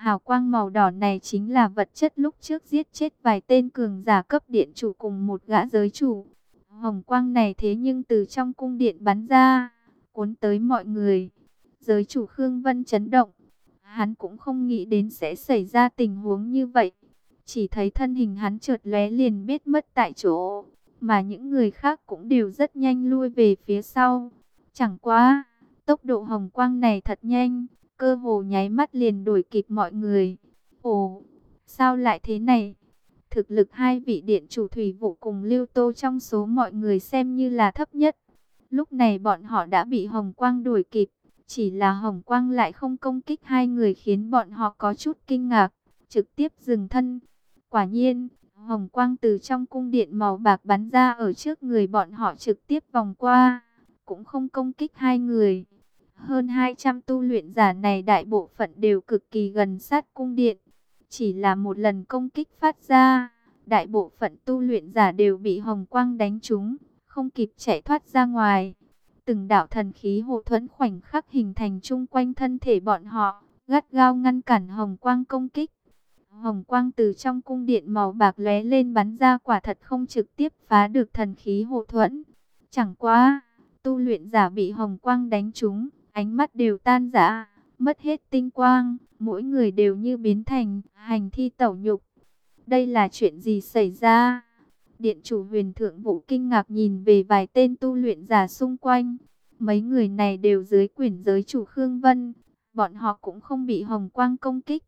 Hào quang màu đỏ này chính là vật chất lúc trước giết chết vài tên cường giả cấp điện chủ cùng một gã giới chủ. Hồng quang này thế nhưng từ trong cung điện bắn ra, cuốn tới mọi người. Giới chủ Khương Vân chấn động. Hắn cũng không nghĩ đến sẽ xảy ra tình huống như vậy. Chỉ thấy thân hình hắn chợt lóe liền biết mất tại chỗ. Mà những người khác cũng đều rất nhanh lui về phía sau. Chẳng qua, tốc độ hồng quang này thật nhanh, cơ hồ nháy mắt liền đuổi kịp mọi người. Ồ, sao lại thế này? Thực lực hai vị điện chủ Thủy Vụ cùng Lưu Tô trong số mọi người xem như là thấp nhất. Lúc này bọn họ đã bị hồng quang đuổi kịp. Chỉ là hồng quang lại không công kích hai người khiến bọn họ có chút kinh ngạc, trực tiếp dừng thân. Quả nhiên, hồng quang từ trong cung điện màu bạc bắn ra ở trước người bọn họ trực tiếp vòng qua, cũng không công kích hai người. Hơn 200 tu luyện giả này đại bộ phận đều cực kỳ gần sát cung điện. Chỉ là một lần công kích phát ra, đại bộ phận tu luyện giả đều bị hồng quang đánh trúng, không kịp chạy thoát ra ngoài. Từng đạo thần khí hộ thuẫn khoảnh khắc hình thành chung quanh thân thể bọn họ, gắt gao ngăn cản hồng quang công kích. Hồng quang từ trong cung điện màu bạc lóe lên bắn ra quả thật không trực tiếp phá được thần khí hộ thuẫn. Chẳng qua, tu luyện giả bị hồng quang đánh trúng, ánh mắt đều tan rã, mất hết tinh quang, mỗi người đều như biến thành hành thi tẩu nhục. Đây là chuyện gì xảy ra? Điện chủ Huyền Thượng Vũ kinh ngạc nhìn về vài tên tu luyện giả xung quanh. Mấy người này đều dưới quyền giới chủ Khương Vân, bọn họ cũng không bị hồng quang công kích.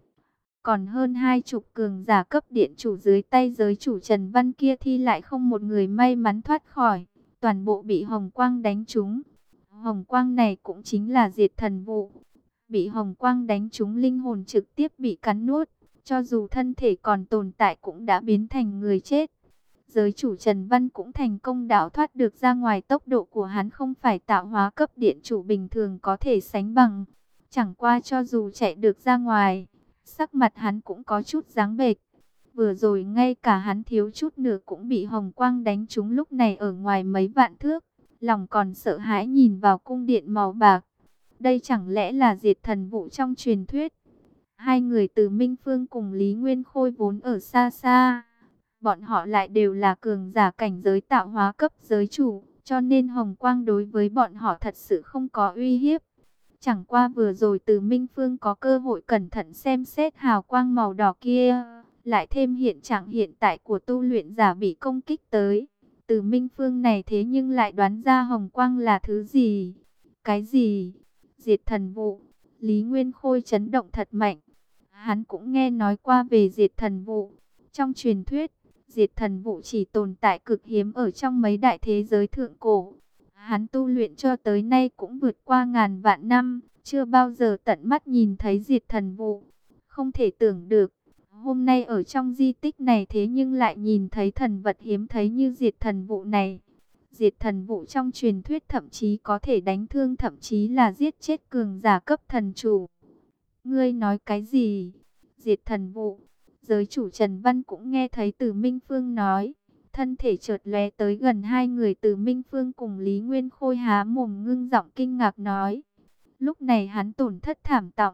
Còn hơn 20 cường giả cấp điện chủ dưới tay giới chủ Trần Văn kia thì lại không một người may mắn thoát khỏi, toàn bộ bị hồng quang đánh trúng. Hồng quang này cũng chính là diệt thần vụ. Bị hồng quang đánh trúng linh hồn trực tiếp bị cắn nuốt, cho dù thân thể còn tồn tại cũng đã biến thành người chết. Giới chủ Trần Văn cũng thành công đào thoát được ra ngoài, tốc độ của hắn không phải tạo hóa cấp điện chủ bình thường có thể sánh bằng. Chẳng qua cho dù chạy được ra ngoài, sắc mặt hắn cũng có chút dáng bệch. Vừa rồi ngay cả hắn thiếu chút nữa cũng bị hồng quang đánh trúng, lúc này ở ngoài mấy vạn thước, lòng còn sợ hãi nhìn vào cung điện màu bạc. Đây chẳng lẽ là diệt thần vụ trong truyền thuyết? Hai người từ Minh Phương cùng Lý Nguyên Khôi vốn ở xa xa. Bọn họ lại đều là cường giả cảnh giới tạo hóa cấp giới chủ, cho nên hồng quang đối với bọn họ thật sự không có uy hiếp. Chẳng qua vừa rồi từ Minh Phương có cơ hội cẩn thận xem xét hào quang màu đỏ kia, lại thêm hiện trạng hiện tại của tu luyện giả bị công kích tới. Từ Minh Phương này thế nhưng lại đoán ra hồng quang là thứ gì? Cái gì? Diệt thần vụ. Lý Nguyên Khôi chấn động thật mạnh. Hắn cũng nghe nói qua về diệt thần vụ. Trong truyền thuyết, diệt thần vụ chỉ tồn tại cực hiếm ở trong mấy đại thế giới thượng cổ. Hắn tu luyện cho tới nay cũng vượt qua ngàn vạn năm, chưa bao giờ tận mắt nhìn thấy diệt thần vụ. Không thể tưởng được, hôm nay ở trong di tích này thế nhưng lại nhìn thấy thần vật hiếm thấy như diệt thần vụ này. Diệt thần vụ trong truyền thuyết thậm chí có thể đánh thương, thậm chí là giết chết cường giả cấp thần chủ. Ngươi nói cái gì? Diệt thần vụ. Giới chủ Trần Văn cũng nghe thấy từ Minh Phương nói. Thân thể chợt lóe tới gần hai người, từ Minh Phương cùng Lý Nguyên Khôi há mồm ngưng giọng kinh ngạc nói. Lúc này hắn tổn thất thảm trọng.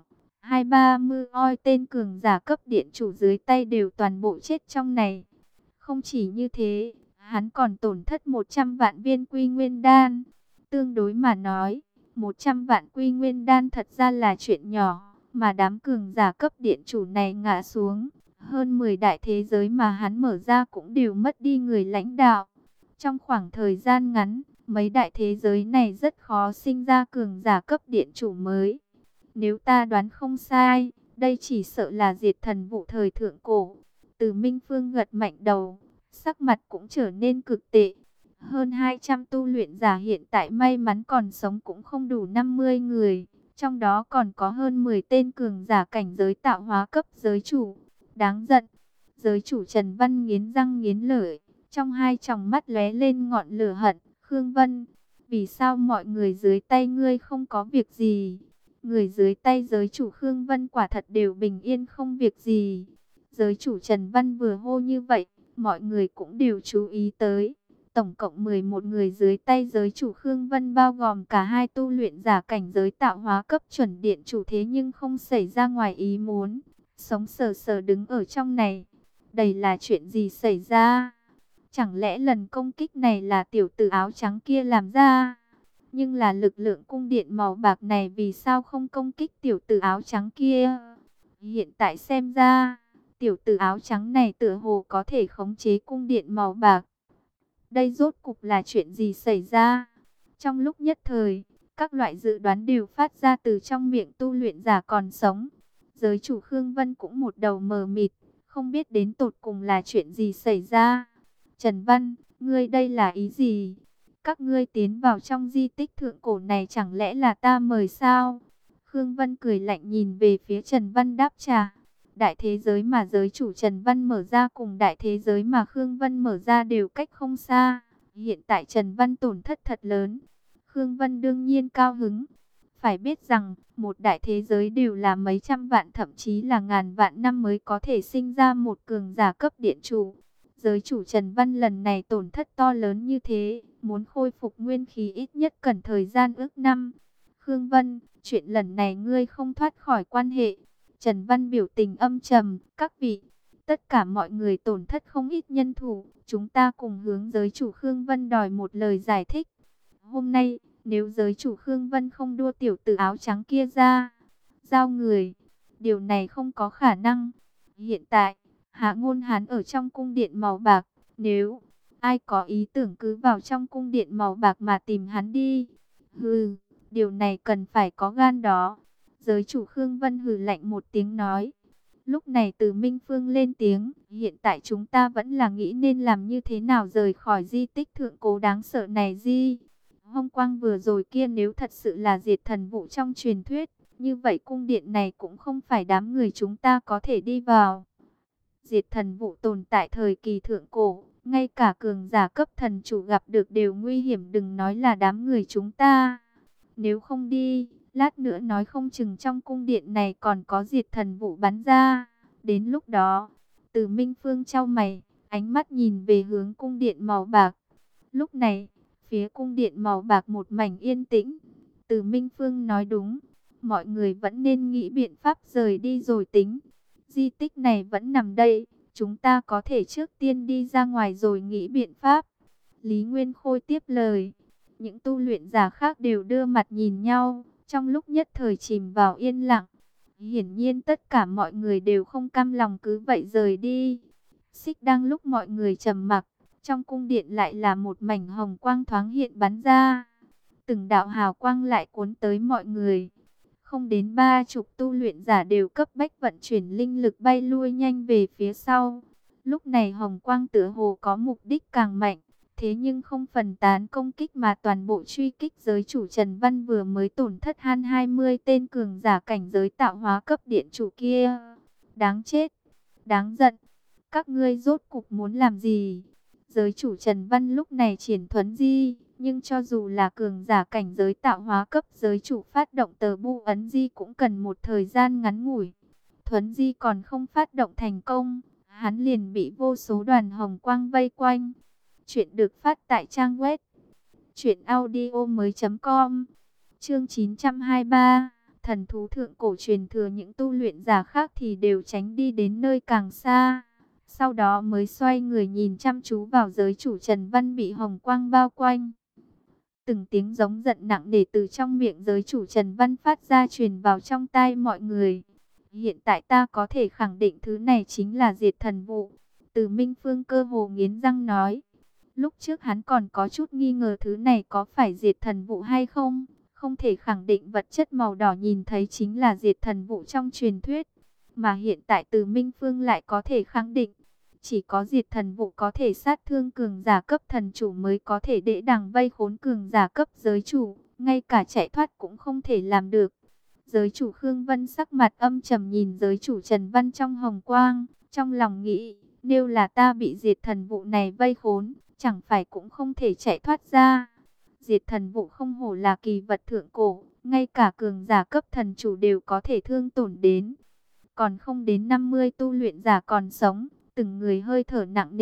2-30 tên cường giả cấp điện chủ dưới tay đều toàn bộ chết trong này. Không chỉ như thế, hắn còn tổn thất 100 vạn viên quy nguyên đan. Tương đối mà nói, 100 vạn quy nguyên đan thật ra là chuyện nhỏ, mà đám cường giả cấp điện chủ này ngã xuống. Hơn 10 đại thế giới mà hắn mở ra cũng đều mất đi người lãnh đạo. Trong khoảng thời gian ngắn, mấy đại thế giới này rất khó sinh ra cường giả cấp điện chủ mới. Nếu ta đoán không sai, đây chỉ sợ là diệt thần vụ thời thượng cổ. Từ Minh Phương gật mạnh đầu, sắc mặt cũng trở nên cực tệ. Hơn 200 tu luyện giả hiện tại may mắn còn sống cũng không đủ 50 người. Trong đó còn có hơn 10 tên cường giả cảnh giới tạo hóa cấp giới chủ. Đáng giận. Giới chủ Trần Văn nghiến răng nghiến lợi, trong hai tròng mắt lóe lên ngọn lửa hận. Khương Vân, vì sao mọi người dưới tay ngươi không có việc gì? Người dưới tay giới chủ Khương Vân quả thật đều bình yên không việc gì. Giới chủ Trần Văn vừa hô như vậy, mọi người cũng đều chú ý tới. Tổng cộng 11 người dưới tay giới chủ Khương Vân, bao gồm cả hai tu luyện giả cảnh giới tạo hóa cấp chuẩn điện chủ, thế nhưng không xảy ra ngoài ý muốn. Sống sờ sờ đứng ở trong này. Đây là chuyện gì xảy ra? Chẳng lẽ lần công kích này là tiểu tử áo trắng kia làm ra? Nhưng là lực lượng cung điện màu bạc này vì sao không công kích tiểu tử áo trắng kia? Hiện tại xem ra, tiểu tử áo trắng này tựa hồ có thể khống chế cung điện màu bạc. Đây rốt cục là chuyện gì xảy ra? Trong lúc nhất thời, các loại dự đoán đều phát ra từ trong miệng tu luyện giả còn sống. Giới chủ Khương Vân cũng một đầu mờ mịt, không biết đến tột cùng là chuyện gì xảy ra. Trần Văn, ngươi đây là ý gì? Các ngươi tiến vào trong di tích thượng cổ này chẳng lẽ là ta mời sao? Khương Vân cười lạnh nhìn về phía Trần Văn đáp trả. Đại thế giới mà giới chủ Trần Văn mở ra cùng đại thế giới mà Khương Vân mở ra đều cách không xa. Hiện tại Trần Văn tổn thất thật lớn. Khương Vân đương nhiên cao hứng. Phải biết rằng, một đại thế giới đều là mấy trăm vạn thậm chí là ngàn vạn năm mới có thể sinh ra một cường giả cấp điện chủ. Giới chủ Trần Văn lần này tổn thất to lớn như thế, muốn khôi phục nguyên khí ít nhất cần thời gian ước năm. Khương Vân, chuyện lần này ngươi không thoát khỏi quan hệ. Trần Văn biểu tình âm trầm, các vị, tất cả mọi người tổn thất không ít nhân thủ, chúng ta cùng hướng giới chủ Khương Vân đòi một lời giải thích. Hôm nay, nếu giới chủ Khương Vân không đua tiểu tử áo trắng kia ra, giao người, điều này không có khả năng. Hiện tại, Hạ Ngôn Hán ở trong cung điện màu bạc, nếu ai có ý tưởng cứ vào trong cung điện màu bạc mà tìm hắn đi. Hừ, điều này cần phải có gan đó. Giới chủ Khương Vân hừ lạnh một tiếng nói. Lúc này Từ Minh Phương lên tiếng, hiện tại chúng ta vẫn là nghĩ nên làm như thế nào rời khỏi di tích thượng cổ đáng sợ này gì. Hôm quang vừa rồi kia nếu thật sự là diệt thần vụ trong truyền thuyết, như vậy cung điện này cũng không phải đám người chúng ta có thể đi vào. Diệt thần vụ tồn tại thời kỳ thượng cổ, ngay cả cường giả cấp thần chủ gặp được đều nguy hiểm, đừng nói là đám người chúng ta. Nếu không đi, lát nữa nói không chừng trong cung điện này còn có diệt thần vụ bắn ra. Đến lúc đó, Từ Minh Phương chau mày, ánh mắt nhìn về hướng cung điện màu bạc. Lúc này, phía cung điện màu bạc một mảnh yên tĩnh. Từ Minh Phương nói đúng, mọi người vẫn nên nghĩ biện pháp rời đi rồi tính. Di tích này vẫn nằm đây, chúng ta có thể trước tiên đi ra ngoài rồi nghĩ biện pháp. Lý Nguyên Khôi tiếp lời. Những tu luyện giả khác đều đưa mặt nhìn nhau, trong lúc nhất thời chìm vào yên lặng. Hiển nhiên tất cả mọi người đều không cam lòng cứ vậy rời đi. Xích đang lúc mọi người trầm mặc, trong cung điện lại là một mảnh hồng quang thoáng hiện bắn ra. Từng đạo hào quang lại cuốn tới mọi người. Không đến 30 tu luyện giả đều cấp bách vận chuyển linh lực bay lui nhanh về phía sau. Lúc này hồng quang tựa hồ có mục đích càng mạnh. Thế nhưng không phần tán công kích mà toàn bộ truy kích giới chủ Trần Văn vừa mới tổn thất han 20 tên cường giả cảnh giới tạo hóa cấp điện chủ kia. Đáng chết, đáng giận, các ngươi rốt cục muốn làm gì? Giới chủ Trần Văn lúc này triển thuấn di, nhưng cho dù là cường giả cảnh giới tạo hóa cấp giới chủ phát động tờ bu ấn di cũng cần một thời gian ngắn ngủi. Thuấn di còn không phát động thành công, hắn liền bị vô số đoàn hồng quang vây quanh. Chuyện được phát tại trang web truyệnaudiomoi.com. Chương 923, thần thú thượng cổ truyền thừa. Những tu luyện giả khác thì đều tránh đi đến nơi càng xa. Sau đó mới xoay người nhìn chăm chú vào giới chủ Trần Văn bị hồng quang bao quanh. Từng tiếng giống giận nặng nề từ trong miệng giới chủ Trần Văn phát ra truyền vào trong tai mọi người. Hiện tại ta có thể khẳng định thứ này chính là diệt thần vụ. Từ Minh Phương cơ hồ nghiến răng nói. Lúc trước hắn còn có chút nghi ngờ thứ này có phải diệt thần vụ hay không. Không thể khẳng định vật chất màu đỏ nhìn thấy chính là diệt thần vụ trong truyền thuyết. Mà hiện tại Từ Minh Phương lại có thể khẳng định. Chỉ có diệt thần vụ có thể sát thương cường giả cấp thần chủ mới có thể để đằng vây khốn cường giả cấp giới chủ. Ngay cả chạy thoát cũng không thể làm được. Giới chủ Khương Vân sắc mặt âm trầm nhìn giới chủ Trần Văn trong hồng quang. Trong lòng nghĩ, nếu là ta bị diệt thần vụ này vây khốn, chẳng phải cũng không thể chạy thoát ra. Diệt thần vụ không hổ là kỳ vật thượng cổ, ngay cả cường giả cấp thần chủ đều có thể thương tổn đến. Còn không đến 50 tu luyện giả còn sống, từng người hơi thở nặng nề,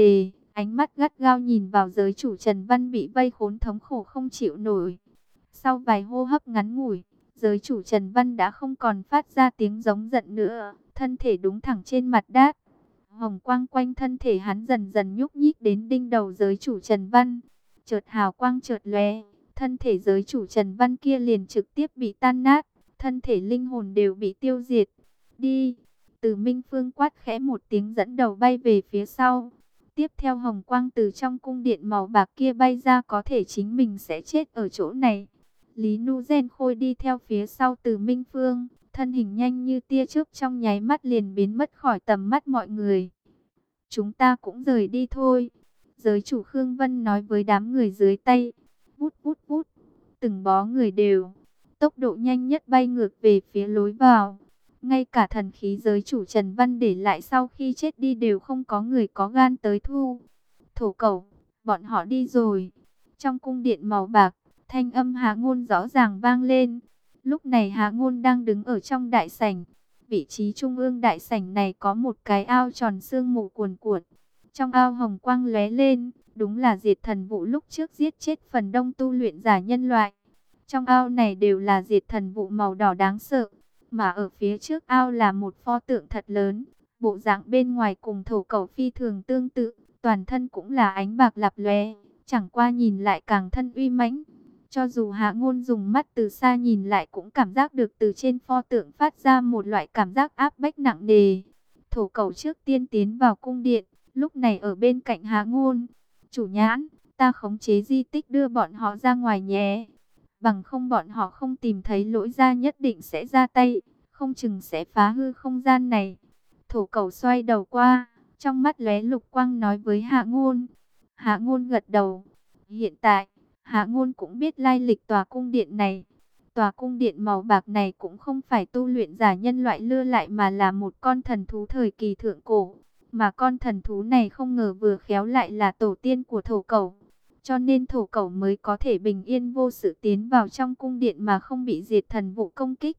ánh mắt gắt gao nhìn vào giới chủ Trần Văn bị vây khốn thống khổ không chịu nổi. Sau vài hô hấp ngắn ngủi, giới chủ Trần Văn đã không còn phát ra tiếng giống giận nữa, thân thể đúng thẳng trên mặt đất. Hồng quang quanh thân thể hắn dần dần nhúc nhích đến đinh đầu giới chủ Trần Văn. Chợt hào quang chợt lóe, thân thể giới chủ Trần Văn kia liền trực tiếp bị tan nát, thân thể linh hồn đều bị tiêu diệt. Đi! Từ Minh Phương quát khẽ một tiếng dẫn đầu bay về phía sau. Tiếp theo hồng quang từ trong cung điện màu bạc kia bay ra, có thể chính mình sẽ chết ở chỗ này. Lý Nu Gen Khôi đi theo phía sau Từ Minh Phương, thân hình nhanh như tia chớp trong nháy mắt liền biến mất khỏi tầm mắt mọi người. Chúng ta cũng rời đi thôi. Giới chủ Khương Vân nói với đám người dưới tay. Vút vút vút, từng bó người đều tốc độ nhanh nhất bay ngược về phía lối vào. Ngay cả thần khí giới chủ Trần Văn để lại sau khi chết đi đều không có người có gan tới thu. Thổ Cẩu, bọn họ đi rồi. Trong cung điện màu bạc, thanh âm Hạ Ngôn rõ ràng vang lên. Lúc này Hạ Ngôn đang đứng ở trong đại sảnh. Vị trí trung ương đại sảnh này có một cái ao tròn sương mù cuồn cuộn. Trong ao hồng quang lóe lên, đúng là diệt thần vụ lúc trước giết chết phần đông tu luyện giả nhân loại. Trong ao này đều là diệt thần vụ màu đỏ đáng sợ. Mà ở phía trước ao là một pho tượng thật lớn, bộ dạng bên ngoài cùng Thổ Cẩu phi thường tương tự, toàn thân cũng là ánh bạc lạp lóe, chẳng qua nhìn lại càng thân uy mãnh. Cho dù Hạ Ngôn dùng mắt từ xa nhìn lại cũng cảm giác được từ trên pho tượng phát ra một loại cảm giác áp bách nặng nề. Thổ Cẩu trước tiên tiến vào cung điện, lúc này ở bên cạnh Hạ Ngôn. Chủ nhãn, ta khống chế di tích đưa bọn họ ra ngoài nhé. Bằng không bọn họ không tìm thấy lỗi ra nhất định sẽ ra tay, không chừng sẽ phá hư không gian này. Thổ Cẩu xoay đầu qua, trong mắt lóe lục quang nói với Hạ Ngôn. Hạ Ngôn gật đầu. Hiện tại, Hạ Ngôn cũng biết lai lịch tòa cung điện này. Tòa cung điện màu bạc này cũng không phải tu luyện giả nhân loại lưu lại mà là một con thần thú thời kỳ thượng cổ. Mà con thần thú này không ngờ vừa khéo lại là tổ tiên của Thổ Cẩu. Cho nên Thổ Cẩu mới có thể bình yên vô sự tiến vào trong cung điện mà không bị diệt thần vụ công kích.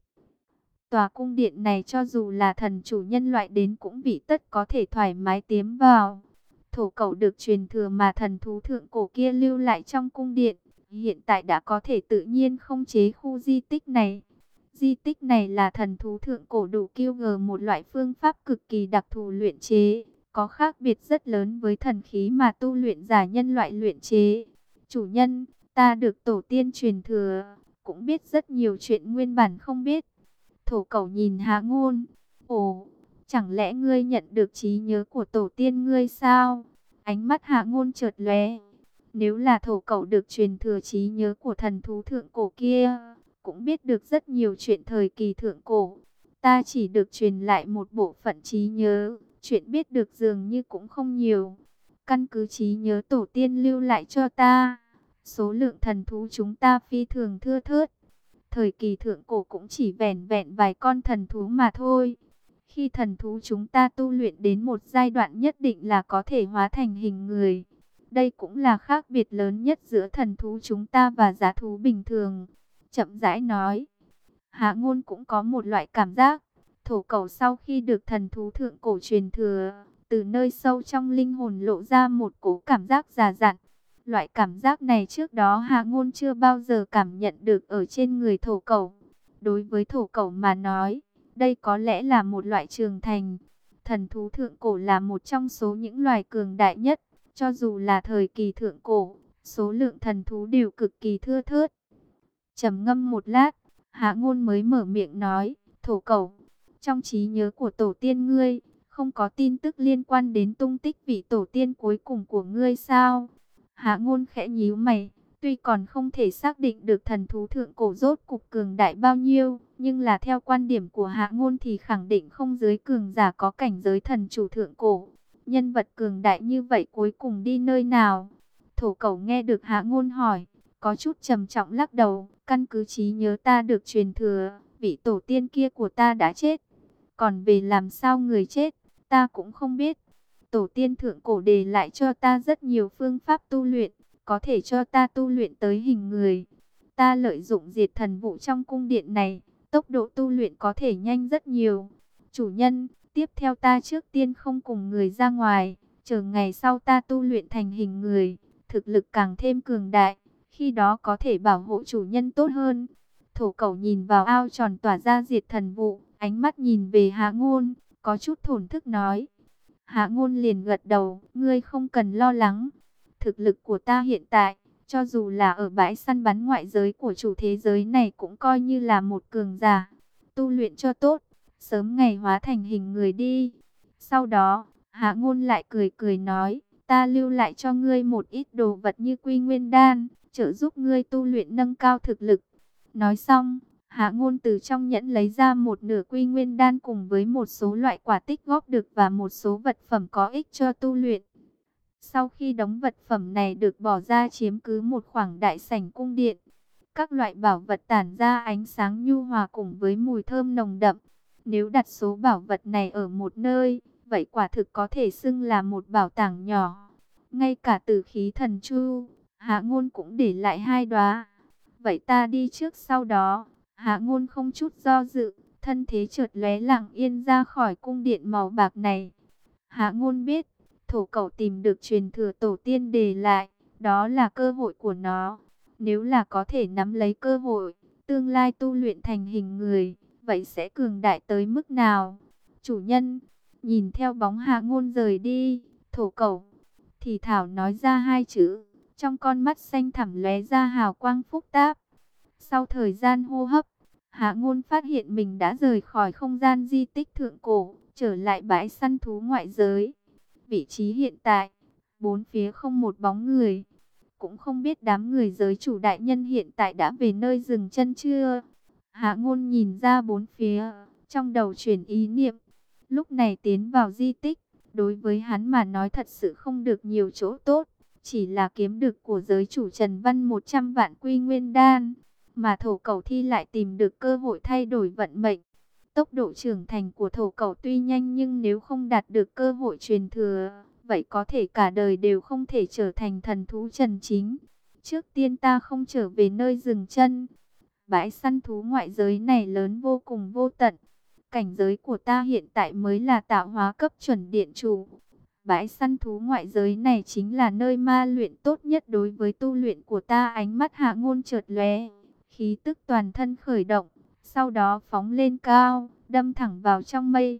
Tòa cung điện này cho dù là thần chủ nhân loại đến cũng bị tất có thể thoải mái tiến vào. Thổ Cẩu được truyền thừa mà thần thú thượng cổ kia lưu lại trong cung điện, hiện tại đã có thể tự nhiên khống chế khu di tích này. Di tích này là thần thú thượng cổ đủ kiêu gờ một loại phương pháp cực kỳ đặc thù luyện chế, có khác biệt rất lớn với thần khí mà tu luyện giả nhân loại luyện chế. Chủ nhân, ta được tổ tiên truyền thừa, cũng biết rất nhiều chuyện nguyên bản không biết. Thổ Cẩu nhìn Hạ Ngôn. Ồ, chẳng lẽ ngươi nhận được trí nhớ của tổ tiên ngươi sao? Ánh mắt Hạ Ngôn chợt lóe. Nếu là Thổ Cẩu được truyền thừa trí nhớ của thần thú thượng cổ kia, cũng biết được rất nhiều chuyện thời kỳ thượng cổ. Ta chỉ được truyền lại một bộ phận trí nhớ, chuyện biết được dường như cũng không nhiều. Căn cứ trí nhớ tổ tiên lưu lại cho ta, số lượng thần thú chúng ta phi thường thưa thớt. Thời kỳ thượng cổ cũng chỉ vẻn vẹn vài con thần thú mà thôi. Khi thần thú chúng ta tu luyện đến một giai đoạn nhất định là có thể hóa thành hình người. Đây cũng là khác biệt lớn nhất giữa thần thú chúng ta và dã thú bình thường. Chậm rãi nói. Hạ Ngôn cũng có một loại cảm giác. Thổ Cẩu sau khi được thần thú thượng cổ truyền thừa, từ nơi sâu trong linh hồn lộ ra một cổ cảm giác già dặn. Loại cảm giác này trước đó Hạ Ngôn chưa bao giờ cảm nhận được ở trên người Thổ Cẩu. Đối với Thổ Cẩu mà nói, đây có lẽ là một loại trưởng thành. Thần thú thượng cổ là một trong số những loài cường đại nhất. Cho dù là thời kỳ thượng cổ, số lượng thần thú đều cực kỳ thưa thớt. Trầm ngâm một lát, Hạ Ngôn mới mở miệng nói, Thổ Cẩu, trong trí nhớ của tổ tiên ngươi, không có tin tức liên quan đến tung tích vị tổ tiên cuối cùng của ngươi sao? Hạ Ngôn khẽ nhíu mày, tuy còn không thể xác định được thần thú thượng cổ rốt cục cường đại bao nhiêu, nhưng là theo quan điểm của Hạ Ngôn thì khẳng định không dưới cường giả có cảnh giới thần chủ thượng cổ. Nhân vật cường đại như vậy cuối cùng đi nơi nào? Thổ Cẩu nghe được Hạ Ngôn hỏi, có chút trầm trọng lắc đầu, căn cứ trí nhớ ta được truyền thừa, vị tổ tiên kia của ta đã chết. Còn về làm sao người chết, ta cũng không biết. Tổ tiên thượng cổ để lại cho ta rất nhiều phương pháp tu luyện, có thể cho ta tu luyện tới hình người. Ta lợi dụng diệt thần vụ trong cung điện này, tốc độ tu luyện có thể nhanh rất nhiều. Chủ nhân, tiếp theo ta trước tiên không cùng người ra ngoài, Chờ ngày sau ta tu luyện thành hình người, thực lực càng thêm cường đại, khi đó có thể bảo hộ chủ nhân tốt hơn. Thổ Cẩu nhìn vào ao tròn tỏa ra diệt thần vụ, ánh mắt nhìn về Hạ Ngôn, có chút thổn thức nói. Hạ Ngôn liền gật đầu, ngươi không cần lo lắng. Thực lực của ta hiện tại, cho dù là ở bãi săn bắn ngoại giới của chủ thế giới này cũng coi như là một cường giả. Tu luyện cho tốt, sớm ngày hóa thành hình người đi. Sau đó, Hạ Ngôn lại cười cười nói, ta lưu lại cho ngươi một ít đồ vật như Quy Nguyên Đan, trợ giúp ngươi tu luyện nâng cao thực lực. Nói xong, Hạ Ngôn từ trong nhẫn lấy ra một nửa Quy Nguyên Đan cùng với một số loại quả tích góp được và một số vật phẩm có ích cho tu luyện. Sau khi đống vật phẩm này được bỏ ra chiếm cứ một khoảng đại sảnh cung điện, các loại bảo vật tản ra ánh sáng nhu hòa cùng với mùi thơm nồng đậm. Nếu đặt số bảo vật này ở một nơi, vậy quả thực có thể xưng là một bảo tàng nhỏ. Ngay cả Tử Khí Thần Chu, Hạ Ngôn cũng để lại 2 đóa. Vậy ta đi trước sau đó. Hạ Ngôn không chút do dự, thân thế chợt lóe lặng yên ra khỏi cung điện màu bạc này. Hạ Ngôn biết, Thổ Cẩu tìm được truyền thừa tổ tiên để lại, đó là cơ hội của nó. Nếu là có thể nắm lấy cơ hội, tương lai tu luyện thành hình người, vậy sẽ cường đại tới mức nào? Chủ nhân, nhìn theo bóng Hạ Ngôn rời đi, Thổ Cẩu thì thảo nói ra 2 chữ, trong con mắt xanh thẳm lóe ra hào quang phức tạp. Sau thời gian hô hấp, Hạ Ngôn phát hiện mình đã rời khỏi không gian di tích thượng cổ, trở lại bãi săn thú ngoại giới. Vị trí hiện tại, bốn phía không một bóng người. Cũng không biết đám người giới chủ đại nhân hiện tại đã về nơi dừng chân chưa. Hạ Ngôn nhìn ra bốn phía, trong đầu chuyển ý niệm. Lúc này tiến vào di tích, đối với hắn mà nói thật sự không được nhiều chỗ tốt. Chỉ là kiếm được của giới chủ Trần Văn 100 vạn Quy Nguyên Đan. Mà Thổ Cẩu Thi lại tìm được cơ hội thay đổi vận mệnh. Tốc độ trưởng thành của Thổ Cẩu tuy nhanh nhưng nếu không đạt được cơ hội truyền thừa, vậy có thể cả đời đều không thể trở thành thần thú chân chính. Trước tiên ta không trở về nơi dừng chân. Bãi săn thú ngoại giới này lớn vô cùng vô tận. Cảnh giới của ta hiện tại mới là tạo hóa cấp chuẩn điện chủ. Bãi săn thú ngoại giới này chính là nơi ma luyện tốt nhất đối với tu luyện của ta. Ánh mắt Hạ Ngôn chợt lóe, khí tức toàn thân khởi động, sau đó phóng lên cao, đâm thẳng vào trong mây.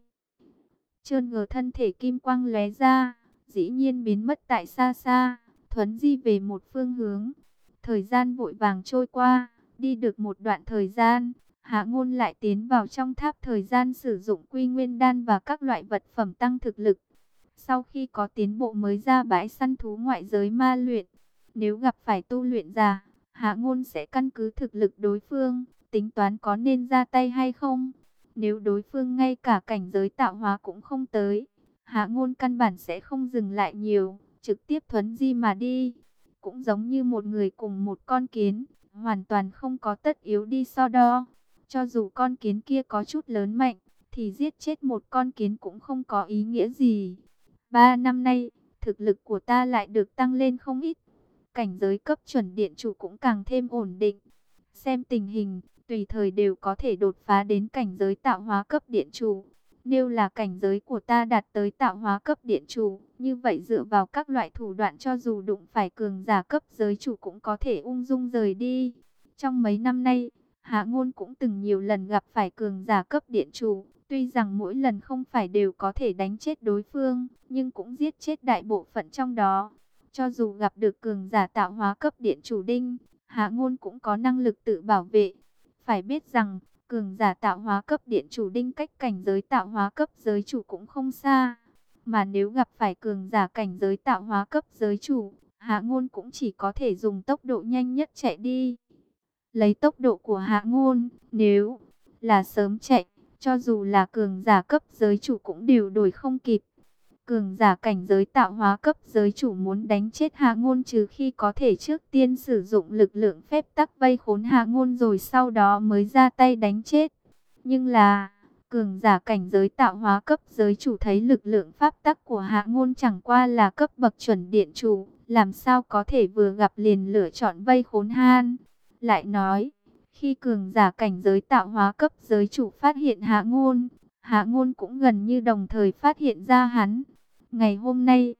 Trơn ngờ thân thể kim quang lóe ra, dĩ nhiên biến mất tại xa xa, thuấn di về một phương hướng. Thời gian vội vàng trôi qua, đi được một đoạn thời gian, Hạ Ngôn lại tiến vào trong tháp thời gian sử dụng Quy Nguyên Đan và các loại vật phẩm tăng thực lực. Sau khi có tiến bộ mới ra bãi săn thú ngoại giới ma luyện. Nếu gặp phải tu luyện giả, Hạ Ngôn sẽ căn cứ thực lực đối phương, tính toán có nên ra tay hay không. Nếu đối phương ngay cả cảnh giới tạo hóa cũng không tới, Hạ Ngôn căn bản sẽ không dừng lại nhiều, trực tiếp thuấn di mà đi. Cũng giống như một người cùng một con kiến, hoàn toàn không có tất yếu đi so đo. Cho dù con kiến kia có chút lớn mạnh, thì giết chết một con kiến cũng không có ý nghĩa gì. 3 năm nay, thực lực của ta lại được tăng lên không ít. Cảnh giới cấp chuẩn điện chủ cũng càng thêm ổn định. Xem tình hình, tùy thời đều có thể đột phá đến cảnh giới tạo hóa cấp điện chủ. Nếu là cảnh giới của ta đạt tới tạo hóa cấp điện chủ, như vậy dựa vào các loại thủ đoạn cho dù đụng phải cường giả cấp giới chủ cũng có thể ung dung rời đi. Trong mấy năm nay, Hạ Ngôn cũng từng nhiều lần gặp phải cường giả cấp điện chủ. Tuy rằng mỗi lần không phải đều có thể đánh chết đối phương, nhưng cũng giết chết đại bộ phận trong đó. Cho dù gặp được cường giả tạo hóa cấp điện chủ đinh, Hạ Ngôn cũng có năng lực tự bảo vệ. Phải biết rằng, cường giả tạo hóa cấp điện chủ đinh cách cảnh giới tạo hóa cấp giới chủ cũng không xa. Mà nếu gặp phải cường giả cảnh giới tạo hóa cấp giới chủ, Hạ Ngôn cũng chỉ có thể dùng tốc độ nhanh nhất chạy đi. Lấy tốc độ của Hạ Ngôn, nếu là sớm chạy, cho dù là cường giả cấp giới chủ cũng đều đuổi không kịp. Cường giả cảnh giới tạo hóa cấp giới chủ muốn đánh chết Hạ Ngôn trừ khi có thể trước tiên sử dụng lực lượng phép tắc vây khốn Hạ Ngôn rồi sau đó mới ra tay đánh chết. Nhưng là, cường giả cảnh giới tạo hóa cấp giới chủ thấy lực lượng pháp tắc của Hạ Ngôn chẳng qua là cấp bậc chuẩn điện chủ, làm sao có thể vừa gặp liền lựa chọn vây khốn Han. Lại nói, khi cường giả cảnh giới tạo hóa cấp giới chủ phát hiện Hạ Ngôn cũng gần như đồng thời phát hiện ra hắn. Ngày hôm nay,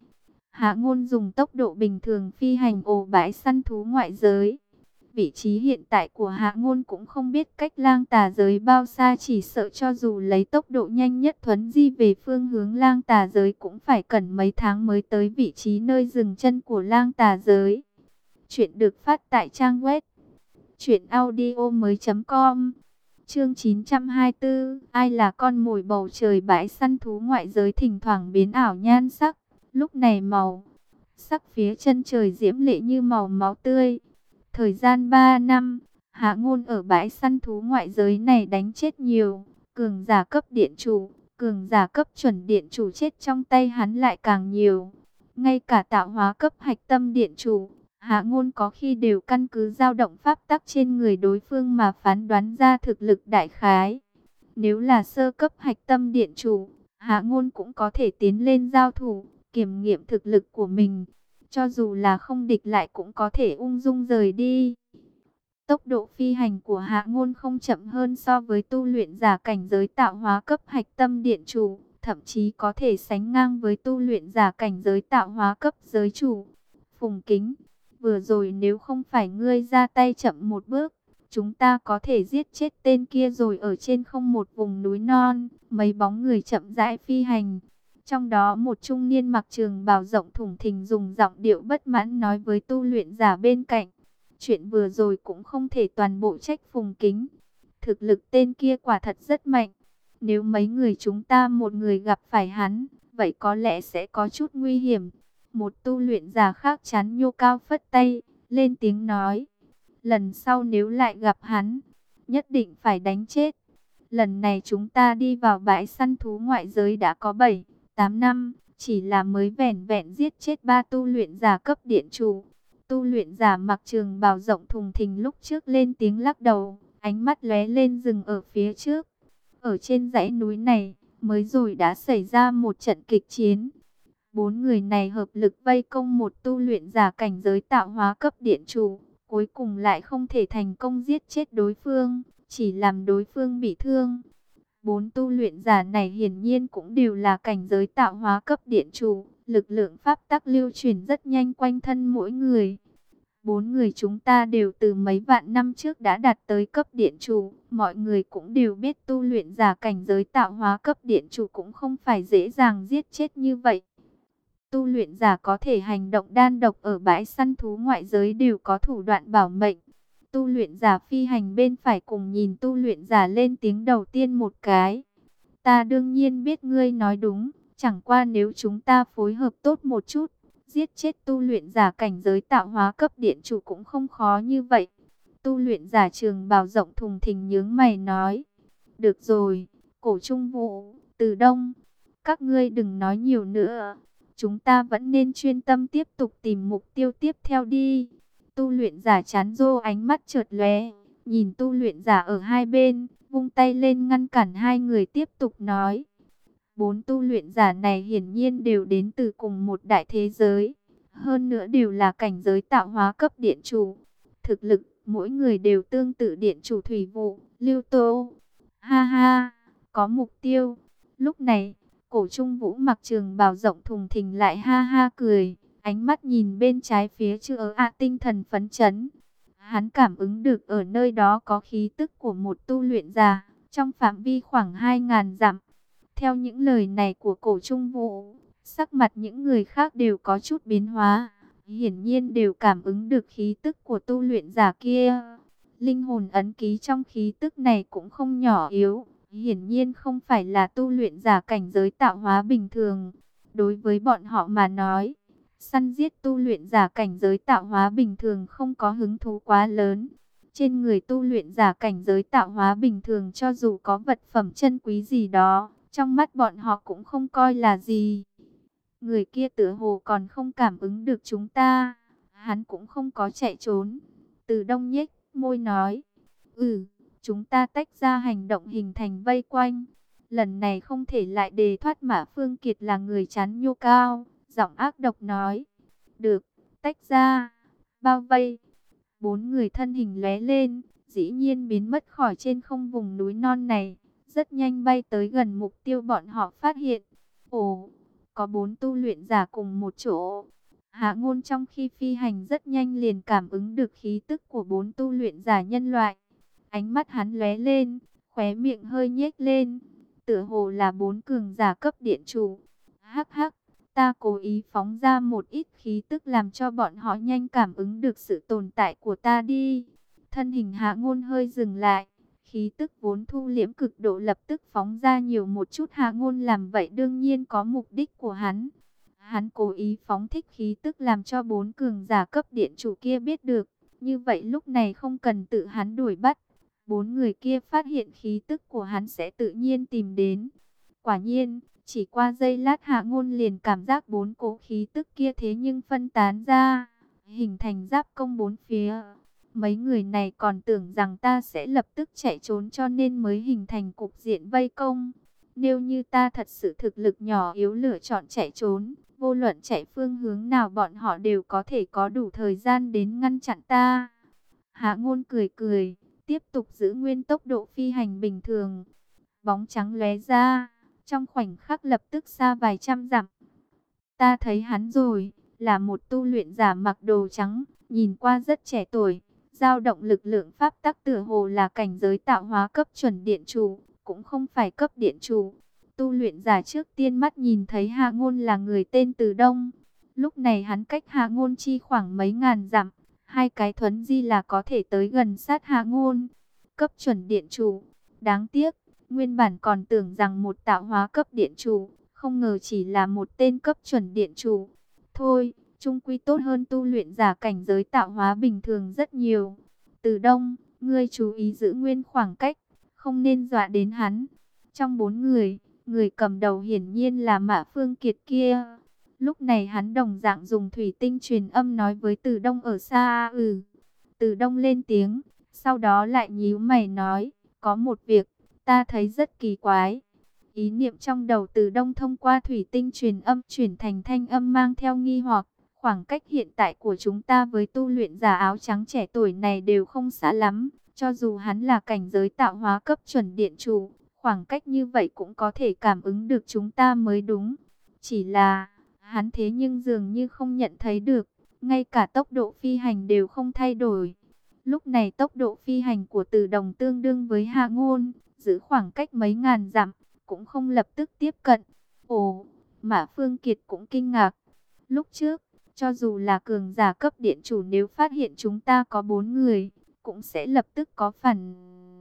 Hạ Ngôn dùng tốc độ bình thường phi hành ồ bãi săn thú ngoại giới. Vị trí hiện tại của Hạ Ngôn cũng không biết cách lang tà giới bao xa, chỉ sợ cho dù lấy tốc độ nhanh nhất thuấn di về phương hướng lang tà giới cũng phải cần mấy tháng mới tới vị trí nơi dừng chân của lang tà giới. Chuyện được phát tại trang web truyệnaudiomoi.com. Chương 924, ai là con mồi? Bầu trời bãi săn thú ngoại giới thỉnh thoảng biến ảo nhan sắc, lúc này màu sắc phía chân trời diễm lệ như màu máu tươi. Thời gian 3 năm, Hạ Ngôn ở bãi săn thú ngoại giới này đánh chết nhiều cường giả cấp điện chủ, cường giả cấp chuẩn điện chủ chết trong tay hắn lại càng nhiều. Ngay cả tạo hóa cấp hạch tâm điện chủ, Hạ Ngôn có khi đều căn cứ dao động pháp tắc trên người đối phương mà phán đoán ra thực lực đại khái. Nếu là sơ cấp hạch tâm điện chủ, Hạ Ngôn cũng có thể tiến lên giao thủ, kiểm nghiệm thực lực của mình. Cho dù là không địch lại cũng có thể ung dung rời đi. Tốc độ phi hành của Hạ Ngôn không chậm hơn so với tu luyện giả cảnh giới tạo hóa cấp hạch tâm điện chủ, thậm chí có thể sánh ngang với tu luyện giả cảnh giới tạo hóa cấp giới chủ. Phùng Kính, vừa rồi nếu không phải ngươi ra tay chậm một bước, chúng ta có thể giết chết tên kia rồi. Ở trên không một vùng núi non, mấy bóng người chậm rãi phi hành. Trong đó một trung niên mặc trường bào rộng thùng thình dùng giọng điệu bất mãn nói với tu luyện giả bên cạnh. Chuyện vừa rồi cũng không thể toàn bộ trách Phùng Kính. Thực lực tên kia quả thật rất mạnh. Nếu mấy người chúng ta một người gặp phải hắn, vậy có lẽ sẽ có chút nguy hiểm. Một tu luyện giả khác chán nhô cao phất tay, lên tiếng nói. Lần sau nếu lại gặp hắn, nhất định phải đánh chết. Lần này chúng ta đi vào bãi săn thú ngoại giới đã có 7-8 năm, chỉ là mới vẻn vẹn giết chết 3 tu luyện giả cấp điện chủ. Tu luyện giả mặc trường bào rộng thùng thình lúc trước lên tiếng lắc đầu, ánh mắt lóe lên dừng ở phía trước. Ở trên dãy núi này, mới rồi đã xảy ra một trận kịch chiến. 4 người này hợp lực vây công một tu luyện giả cảnh giới tạo hóa cấp điện chủ, cuối cùng lại không thể thành công giết chết đối phương, chỉ làm đối phương bị thương. 4 tu luyện giả này hiển nhiên cũng đều là cảnh giới tạo hóa cấp điện chủ, lực lượng pháp tắc lưu truyền rất nhanh quanh thân mỗi người. 4 người chúng ta đều từ mấy vạn năm trước đã đạt tới cấp điện chủ, mọi người cũng đều biết tu luyện giả cảnh giới tạo hóa cấp điện chủ cũng không phải dễ dàng giết chết như vậy. Tu luyện giả có thể hành động đơn độc ở bãi săn thú ngoại giới đều có thủ đoạn bảo mệnh. Tu luyện giả phi hành bên phải cùng nhìn tu luyện giả lên tiếng đầu tiên một cái. Ta đương nhiên biết ngươi nói đúng, chẳng qua nếu chúng ta phối hợp tốt một chút, giết chết tu luyện giả cảnh giới tạo hóa cấp điện chủ cũng không khó như vậy. Tu luyện giả trường bào rộng thùng thình nhướng mày nói. Được rồi, Cổ Trung Vũ, Từ Đông, các ngươi đừng nói nhiều nữa. Chúng ta vẫn nên chuyên tâm tiếp tục tìm mục tiêu tiếp theo đi. Tu luyện giả chán rô ánh mắt chợt lóe, nhìn tu luyện giả ở hai bên, vung tay lên ngăn cản hai người tiếp tục nói. 4 tu luyện giả này hiển nhiên đều đến từ cùng một đại thế giới, hơn nữa đều là cảnh giới tạo hóa cấp điện chủ. Thực lực, mỗi người đều tương tự điện chủ Thủy Vụ, Lưu Tô. Ha ha, có mục tiêu. Lúc này, Cổ Trung Vũ mặc trường bào rộng thùng thình lại ha ha cười, ánh mắt nhìn bên trái phía chữ tinh thần phấn chấn. Hắn cảm ứng được ở nơi đó có khí tức của một tu luyện giả, trong phạm vi khoảng 2000 dặm. Theo những lời này của Cổ Trung Vũ, sắc mặt những người khác đều có chút biến hóa, hiển nhiên đều cảm ứng được khí tức của tu luyện giả kia. Linh hồn ấn ký trong khí tức này cũng không nhỏ yếu, hiển nhiên không phải là tu luyện giả cảnh giới tạo hóa bình thường. Đối với bọn họ mà nói, săn giết tu luyện giả cảnh giới tạo hóa bình thường không có hứng thú quá lớn. Trên người tu luyện giả cảnh giới tạo hóa bình thường cho dù có vật phẩm chân quý gì đó, trong mắt bọn họ cũng không coi là gì. Người kia tựa hồ còn không cảm ứng được chúng ta, hắn cũng không có chạy trốn. Từ Đông nhếch môi nói, chúng ta tách ra hành động hình thành vây quanh. Lần này không thể lại đề thoát. Mã Phương Kiệt là người chán nhô cao, giọng ác độc nói. Được, tách ra, bao vây. 4 người thân hình lóe lên, dĩ nhiên biến mất khỏi trên không vùng núi non này, rất nhanh bay tới gần mục tiêu bọn họ phát hiện. Ồ, có 4 tu luyện giả cùng một chỗ. Hạ Ngôn trong khi phi hành rất nhanh liền cảm ứng được khí tức của 4 tu luyện giả nhân loại. Ánh mắt hắn lóe lên, khóe miệng hơi nhếch lên, tựa hồ là 4 cường giả cấp điện chủ. Hắc hắc, ta cố ý phóng ra một ít khí tức làm cho bọn họ nhanh cảm ứng được sự tồn tại của ta đi. Thân hình Hạ Ngôn hơi dừng lại, khí tức vốn thu liễm cực độ lập tức phóng ra nhiều một chút. Hạ Ngôn làm vậy đương nhiên có mục đích của hắn. Hắn cố ý phóng thích khí tức làm cho 4 cường giả cấp điện chủ kia biết được. Như vậy lúc này không cần tự hắn đuổi bắt. 4 người kia phát hiện khí tức của hắn sẽ tự nhiên tìm đến. Quả nhiên, chỉ qua giây lát Hạ Ngôn liền cảm giác 4 cỗ khí tức kia thế nhưng phân tán ra, hình thành giáp công 4 phía. Mấy người này còn tưởng rằng ta sẽ lập tức chạy trốn cho nên mới hình thành cục diện vây công. Nếu như ta thật sự thực lực nhỏ yếu lựa chọn chạy trốn, vô luận chạy phương hướng nào bọn họ đều có thể có đủ thời gian đến ngăn chặn ta. Hạ Ngôn cười cười, tiếp tục giữ nguyên tốc độ phi hành bình thường. Bóng trắng lóe ra, trong khoảnh khắc lập tức xa vài trăm dặm. Ta thấy hắn rồi, là một tu luyện giả mặc đồ trắng, nhìn qua rất trẻ tuổi, dao động lực lượng pháp tắc tựa hồ là cảnh giới tạo hóa cấp chuẩn điện chủ, cũng không phải cấp điện chủ. Tu luyện giả trước tiên mắt nhìn thấy Hạ Ngôn là người tên Từ Đông. Lúc này hắn cách Hạ Ngôn chi khoảng mấy ngàn dặm, 2 cái thuấn di là có thể tới gần sát Hạ Ngôn. Cấp chuẩn điện chủ, đáng tiếc, nguyên bản còn tưởng rằng một tạo hóa cấp điện chủ, không ngờ chỉ là một tên cấp chuẩn điện chủ. Thôi, chung quy tốt hơn tu luyện giả cảnh giới tạo hóa bình thường rất nhiều. Từ Đông, ngươi chú ý giữ nguyên khoảng cách, không nên dọa đến hắn. Trong 4 người, người cầm đầu hiển nhiên là Mã Phương Kiệt kia. Lúc này hắn đồng dạng dùng thủy tinh truyền âm nói với Từ Đông ở xa. Từ Đông lên tiếng, sau đó lại nhíu mày nói, có một việc, ta thấy rất kỳ quái. Ý niệm trong đầu Từ Đông thông qua thủy tinh truyền âm chuyển thành thanh âm mang theo nghi hoặc. Khoảng cách hiện tại của chúng ta với tu luyện giả áo trắng trẻ tuổi này đều không xa lắm. Cho dù hắn là cảnh giới tạo hóa cấp chuẩn điện chủ, khoảng cách như vậy cũng có thể cảm ứng được chúng ta mới đúng. Chỉ là, hắn thế nhưng dường như không nhận thấy được, ngay cả tốc độ phi hành đều không thay đổi. Lúc này tốc độ phi hành của Từ Đồng tương đương với Hạ Ngôn, giữ khoảng cách mấy ngàn dặm, cũng không lập tức tiếp cận. Ồ, Mã Phương Kiệt cũng kinh ngạc. Lúc trước, cho dù là cường giả cấp điện chủ nếu phát hiện chúng ta có 4 người, cũng sẽ lập tức có phản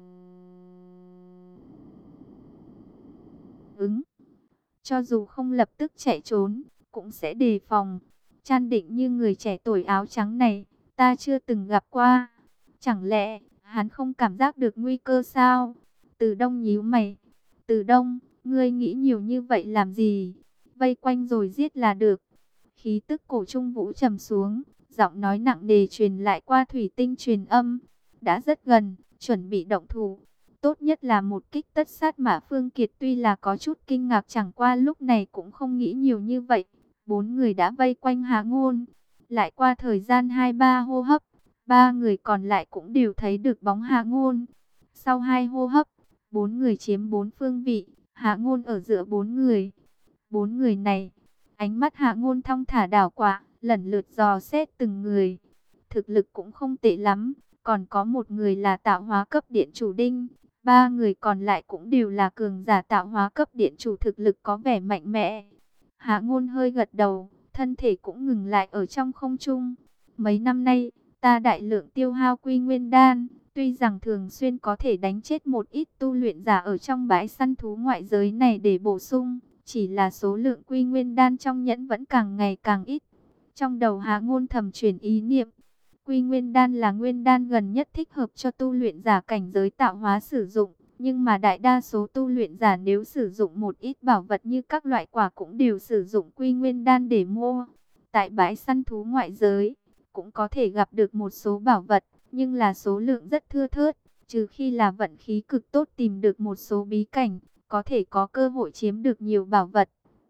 ứng. Cho dù không lập tức chạy trốn, cũng sẽ đề phòng. Trăn định như người trẻ tuổi áo trắng này, ta chưa từng gặp qua. Chẳng lẽ, hắn không cảm giác được nguy cơ sao? Từ Đông nhíu mày. Từ Đông, ngươi nghĩ nhiều như vậy làm gì? Vây quanh rồi giết là được. Khí tức cổ trung vũ trầm xuống, giọng nói nặng nề truyền lại qua thủy tinh truyền âm. Đã rất gần, chuẩn bị động thủ. Tốt nhất là một kích tất sát. Mã Phương Kiệt tuy là có chút kinh ngạc, chẳng qua lúc này cũng không nghĩ nhiều như vậy. 4 người đã vây quanh Hạ Ngôn. Lại qua thời gian 2-3 hô hấp, 3 người còn lại cũng đều thấy được bóng Hạ Ngôn. Sau 2 hô hấp, 4 người chiếm 4 phương vị, Hạ Ngôn ở giữa 4 người. 4 người này, ánh mắt Hạ Ngôn thong thả đảo qua, lần lượt dò xét từng người. Thực lực cũng không tệ lắm, còn có một người là tạo hóa cấp điện chủ Đinh. 3 người còn lại cũng đều là cường giả tạo hóa cấp điện chủ, thực lực có vẻ mạnh mẽ. Hạ Ngôn hơi gật đầu, thân thể cũng ngừng lại ở trong không trung. Mấy năm nay, ta đại lượng tiêu hao Quy Nguyên Đan, tuy rằng thường xuyên có thể đánh chết một ít tu luyện giả ở trong bãi săn thú ngoại giới này để bổ sung, chỉ là số lượng Quy Nguyên Đan trong nhẫn vẫn càng ngày càng ít. Trong đầu Hạ Ngôn thầm chuyển ý niệm, Quy Nguyên Đan là nguyên đan gần nhất thích hợp cho tu luyện giả cảnh giới tạo hóa sử dụng. Nhưng mà đại đa số tu luyện giả nếu sử dụng một ít bảo vật như các loại quả cũng đều sử dụng Quy Nguyên Đan để mua. Tại bãi săn thú ngoại giới, cũng có thể gặp được một số bảo vật, nhưng là số lượng rất thưa thớt. Trừ khi là vận khí cực tốt tìm được một số bí cảnh, có thể có cơ hội chiếm được nhiều bảo vật.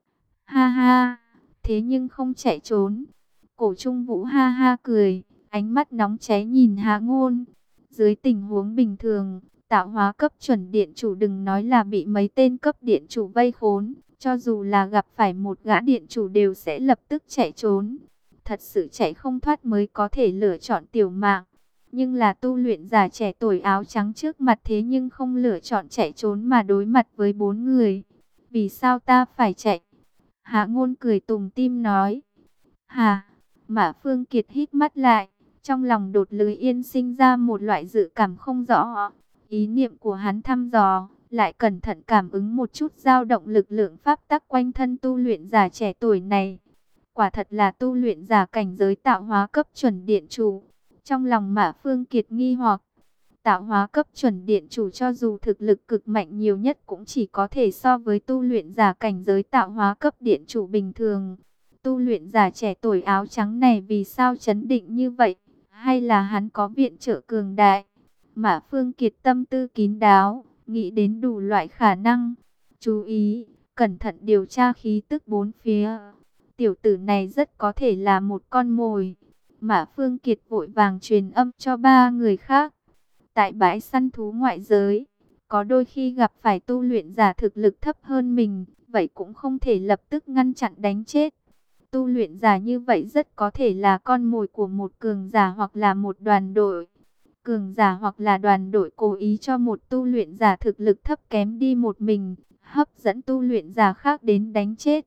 Ha ha, thế nhưng không chạy trốn. Cổ Trung Vũ ha ha cười, ánh mắt nóng cháy nhìn Hạ Ngôn. Dưới tình huống bình thường, tạo hóa cấp chuẩn điện chủ đừng nói là bị mấy tên cấp điện chủ vây khốn, cho dù là gặp phải một gã điện chủ đều sẽ lập tức chạy trốn. Thật sự chạy không thoát mới có thể lựa chọn tiểu mạng. Nhưng là tu luyện giả trẻ tuổi áo trắng trước mặt thế nhưng không lựa chọn chạy trốn mà đối mặt với 4 người. Vì sao ta phải chạy? Hạ Ngôn cười tủm tỉm nói. Hà, Mã Phương Kiệt hít mắt lại, trong lòng đột lưới yên sinh ra một loại dự cảm không rõ. Ý niệm của hắn thăm dò, lại cẩn thận cảm ứng một chút dao động lực lượng pháp tắc quanh thân tu luyện giả trẻ tuổi này. Quả thật là tu luyện giả cảnh giới tạo hóa cấp chuẩn điện chủ. Trong lòng Mã Phương Kiệt nghi hoặc, tạo hóa cấp chuẩn điện chủ cho dù thực lực cực mạnh nhiều nhất cũng chỉ có thể so với tu luyện giả cảnh giới tạo hóa cấp điện chủ bình thường. Tu luyện giả trẻ tuổi áo trắng này vì sao chấn định như vậy? Hay là hắn có viện trợ cường đại? Mã Phương Kiệt tâm tư kín đáo, nghĩ đến đủ loại khả năng. Chú ý, cẩn thận điều tra khí tức bốn phía. Tiểu tử này rất có thể là một con mồi. Mã Phương Kiệt vội vàng truyền âm cho 3 người khác. Tại bãi săn thú ngoại giới, có đôi khi gặp phải tu luyện giả thực lực thấp hơn mình, vậy cũng không thể lập tức ngăn chặn đánh chết. Tu luyện giả như vậy rất có thể là con mồi của một cường giả hoặc là một đoàn đội. Cường giả hoặc là đoàn đội cố ý cho một tu luyện giả thực lực thấp kém đi một mình, hấp dẫn tu luyện giả khác đến đánh chết.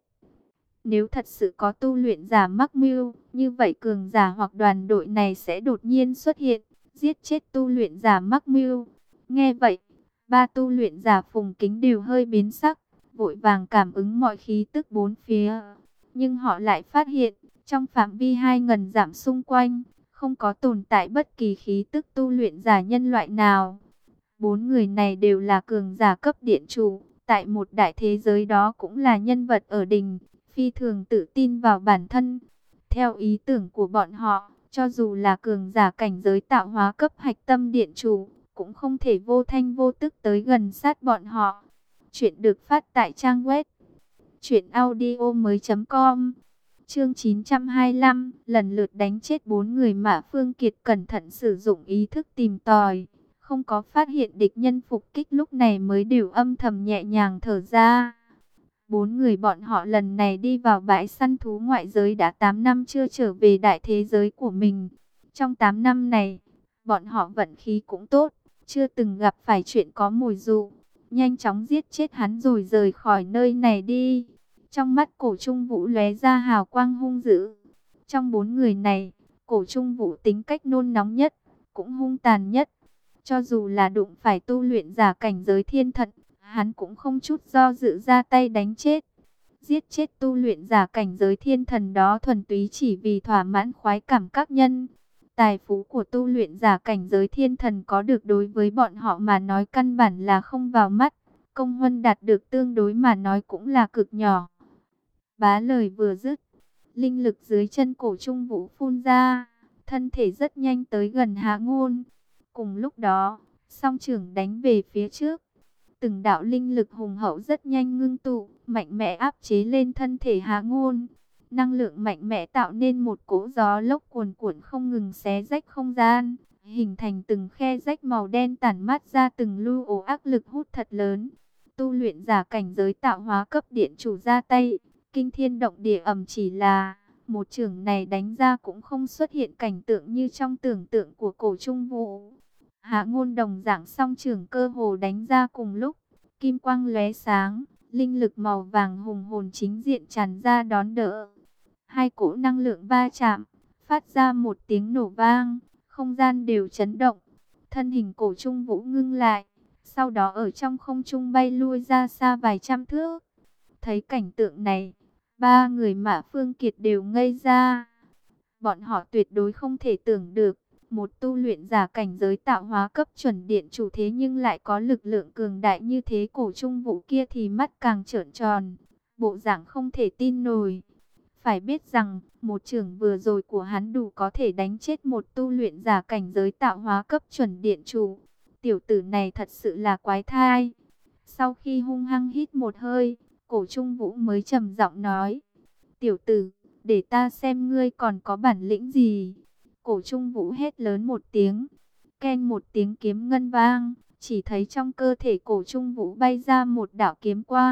Nếu thật sự có tu luyện giả mắc mưu, như vậy cường giả hoặc đoàn đội này sẽ đột nhiên xuất hiện, giết chết tu luyện giả mắc mưu. Nghe vậy, 3 tu luyện giả Phùng Kính đều hơi biến sắc, vội vàng cảm ứng mọi khí tức bốn phía. Nhưng họ lại phát hiện, trong phạm vi 2.000 dặm xung quanh, không có tồn tại bất kỳ khí tức tu luyện giả nhân loại nào. 4 người này đều là cường giả cấp điện chủ, tại một đại thế giới đó cũng là nhân vật ở đỉnh, phi thường tự tin vào bản thân. Theo ý tưởng của bọn họ, cho dù là cường giả cảnh giới tạo hóa cấp hạch tâm điện chủ, cũng không thể vô thanh vô tức tới gần sát bọn họ. Chuyện được phát tại trang web truyệnaudiomoi.com. Chương 925, lần lượt đánh chết 4 người. Mã Phương Kiệt cẩn thận sử dụng ý thức tìm tòi, không có phát hiện địch nhân phục kích, lúc này mới đều âm thầm nhẹ nhàng thở ra. 4 người bọn họ lần này đi vào bãi săn thú ngoại giới đã 8 năm chưa trở về đại thế giới của mình. Trong 8 năm này, bọn họ vận khí cũng tốt, chưa từng gặp phải chuyện có mồi dụ. Nhanh chóng giết chết hắn rồi rời khỏi nơi này đi. Trong mắt Cổ Trung Vũ lóe ra hào quang hung dữ. Trong 4 người này, Cổ Trung Vũ tính cách nôn nóng nhất, cũng hung tàn nhất. Cho dù là đụng phải tu luyện giả cảnh giới thiên thần, hắn cũng không chút do dự ra tay đánh chết. Giết chết tu luyện giả cảnh giới thiên thần đó thuần túy chỉ vì thỏa mãn khoái cảm các nhân. Tài phú của tu luyện giả cảnh giới thiên thần có được đối với bọn họ mà nói căn bản là không vào mắt. Công huân đạt được tương đối mà nói cũng là cực nhỏ. Bá lời vừa dứt, linh lực dưới chân Cổ Trung Vũ phun ra, thân thể rất nhanh tới gần Hạ Ngôn. Cùng lúc đó, song trưởng đánh về phía trước. Từng đạo linh lực hùng hậu rất nhanh ngưng tụ, mạnh mẽ áp chế lên thân thể Hạ Ngôn. Năng lượng mạnh mẽ tạo nên một cỗ gió lốc cuồn cuộn không ngừng xé rách không gian, hình thành từng khe rách màu đen tản mát ra từng lưu ổ ác lực hút thật lớn. Tu luyện giả cảnh giới tạo hóa cấp điện chủ ra tay, kinh thiên động địa ầm, chỉ là một chưởng này đánh ra cũng không xuất hiện cảnh tượng như trong tưởng tượng của Cổ Trung Vũ. Hạ Ngôn đồng dạng song chưởng cơ hồ đánh ra cùng lúc, kim quang lóe sáng, linh lực màu vàng hùng hồn chính diện tràn ra đón đỡ. Hai cỗ năng lượng va chạm, phát ra một tiếng nổ vang, không gian đều chấn động. Thân hình Cổ Trung Vũ ngưng lại, sau đó ở trong không trung bay lui ra xa vài trăm thước. Thấy cảnh tượng này, 3 người Mã Phương Kiệt đều ngây ra. Bọn họ tuyệt đối không thể tưởng được, một tu luyện giả cảnh giới tạo hóa cấp chuẩn điện chủ thế nhưng lại có lực lượng cường đại như thế. Cổ Trung Vũ kia thì mắt càng trợn tròn, bộ dạng không thể tin nổi. Phải biết rằng, một chưởng vừa rồi của hắn đủ có thể đánh chết một tu luyện giả cảnh giới tạo hóa cấp chuẩn điện chủ. Tiểu tử này thật sự là quái thai. Sau khi hung hăng hít một hơi, Cổ Trung Vũ mới trầm giọng nói: "Tiểu tử, để ta xem ngươi còn có bản lĩnh gì." Cổ Trung Vũ hét lớn một tiếng, keng một tiếng kiếm ngân vang, chỉ thấy trong cơ thể Cổ Trung Vũ bay ra một đạo kiếm quang.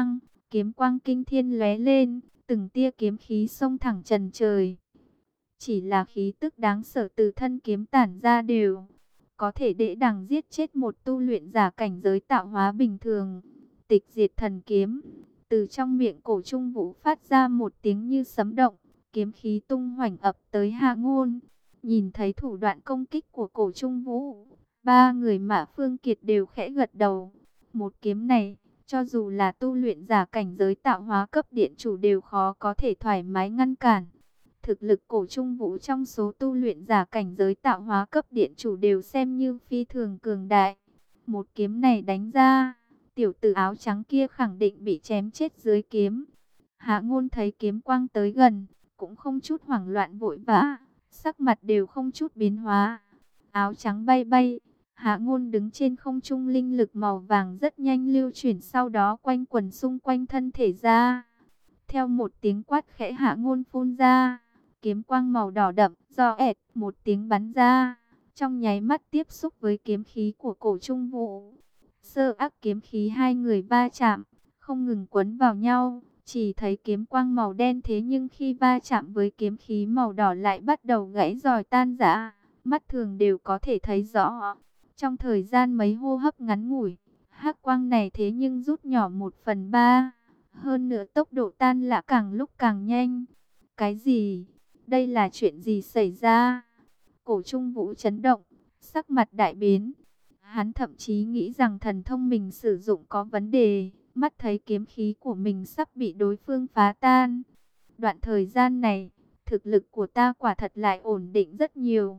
kiếm quang kinh thiên lóe lên, từng tia kiếm khí xông thẳng trần trời. Chỉ là khí tức đáng sợ từ thân kiếm tản ra đều có thể dễ dàng giết chết một tu luyện giả cảnh giới tạo hóa bình thường. Tịch diệt thần kiếm, từ trong miệng Cổ Trung Vũ phát ra một tiếng như sấm động, kiếm khí tung hoành ập tới Hạ Ngôn. Nhìn thấy thủ đoạn công kích của Cổ Trung Vũ, ba người Mã Phương Kiệt đều khẽ gật đầu. Một kiếm này, cho dù là tu luyện giả cảnh giới tạo hóa cấp điện chủ đều khó có thể thoải mái ngăn cản. Thực lực Cổ Trung Vũ trong số tu luyện giả cảnh giới tạo hóa cấp điện chủ đều xem như phi thường cường đại. Một kiếm này đánh ra, tiểu tử áo trắng kia khẳng định bị chém chết dưới kiếm. Hạ Ngôn thấy kiếm quang tới gần, cũng không chút hoảng loạn vội vã, sắc mặt đều không chút biến hóa. Áo trắng bay bay, Hạ Ngôn đứng trên không trung, linh lực màu vàng rất nhanh lưu chuyển, sau đó quanh quẩn xung quanh thân thể ra. Theo một tiếng quát khẽ, Hạ Ngôn phun ra kiếm quang màu đỏ đậm, do ẹt một tiếng bắn ra, trong nháy mắt tiếp xúc với kiếm khí của Cổ Trung Vũ. Sơ ác kiếm khí hai người va chạm, không ngừng quấn vào nhau, chỉ thấy kiếm quang màu đen, thế nhưng khi va chạm với kiếm khí màu đỏ lại bắt đầu gãy rời tan rã, mắt thường đều có thể thấy rõ. Trong thời gian mấy hô hấp ngắn ngủi, hắc quang này thế nhưng rút nhỏ 1/3, hơn nữa tốc độ tan rã càng lúc càng nhanh. Cái gì? Đây là chuyện gì xảy ra? Cổ Trung Vũ chấn động, sắc mặt đại biến. Hắn thậm chí nghĩ rằng thần thông mình sử dụng có vấn đề, mắt thấy kiếm khí của mình sắp bị đối phương phá tan. Đoạn thời gian này, thực lực của ta quả thật lại ổn định rất nhiều.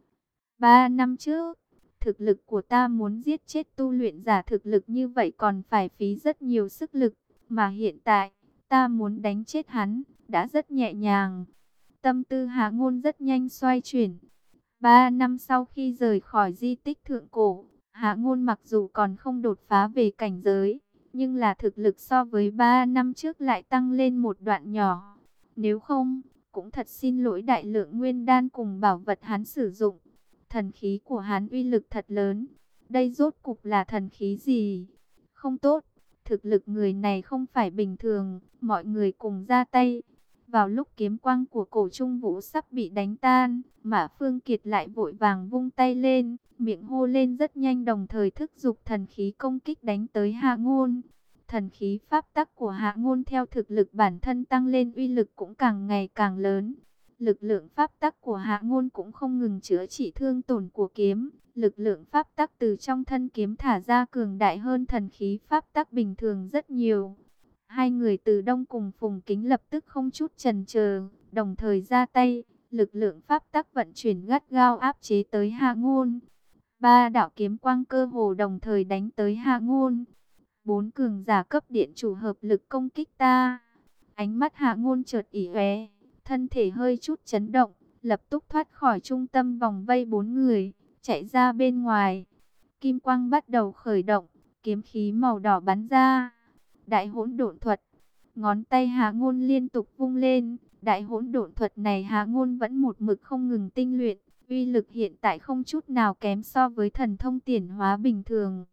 3 năm trước, thực lực của ta muốn giết chết tu luyện giả thực lực như vậy còn phải phí rất nhiều sức lực, mà hiện tại, ta muốn đánh chết hắn, đã rất nhẹ nhàng. Tâm tư Hạ Ngôn rất nhanh xoay chuyển. 3 năm sau khi rời khỏi di tích thượng cổ, Hạ Ngôn mặc dù còn không đột phá về cảnh giới, nhưng là thực lực so với 3 năm trước lại tăng lên một đoạn nhỏ. Nếu không, cũng thật xin lỗi đại lượng nguyên đan cùng bảo vật hắn sử dụng. Thần khí của hắn uy lực thật lớn. Đây rốt cục là thần khí gì? Không tốt, thực lực người này không phải bình thường, mọi người cùng ra tay. Vào lúc kiếm quang của Cổ Trung Vũ sắp bị đánh tan, Mã Phương Kiệt lại vội vàng vung tay lên, miệng hô lên rất nhanh, đồng thời thúc giục thần khí công kích đánh tới Hạ Ngôn. Thần khí pháp tắc của Hạ Ngôn theo thực lực bản thân tăng lên, uy lực cũng càng ngày càng lớn. Lực lượng pháp tắc của Hạ Ngôn cũng không ngừng chữa trị thương tổn của kiếm. Lực lượng pháp tắc từ trong thân kiếm thả ra cường đại hơn thần khí pháp tắc bình thường rất nhiều. Hai người Từ Đông cùng Phùng Kính lập tức không chút chần chờ, đồng thời ra tay, lực lượng pháp tắc vận chuyển gắt gao áp chế tới Hạ Ngôn. Ba đạo kiếm quang cơ hồ đồng thời đánh tới Hạ Ngôn. 4 cường giả cấp điện chủ hợp lực công kích ta. Ánh mắt Hạ Ngôn chợt ỉ oé, thân thể hơi chút chấn động, lập tức thoát khỏi trung tâm vòng vây 4 người, chạy ra bên ngoài. Kim quang bắt đầu khởi động, kiếm khí màu đỏ bắn ra. Đại hỗn độn thuật. Ngón tay Hạ Ngôn liên tục vung lên. Đại hỗn độn thuật này Hạ Ngôn vẫn một mực không ngừng tinh luyện. Uy lực hiện tại không chút nào kém so với thần thông tiền hóa bình thường.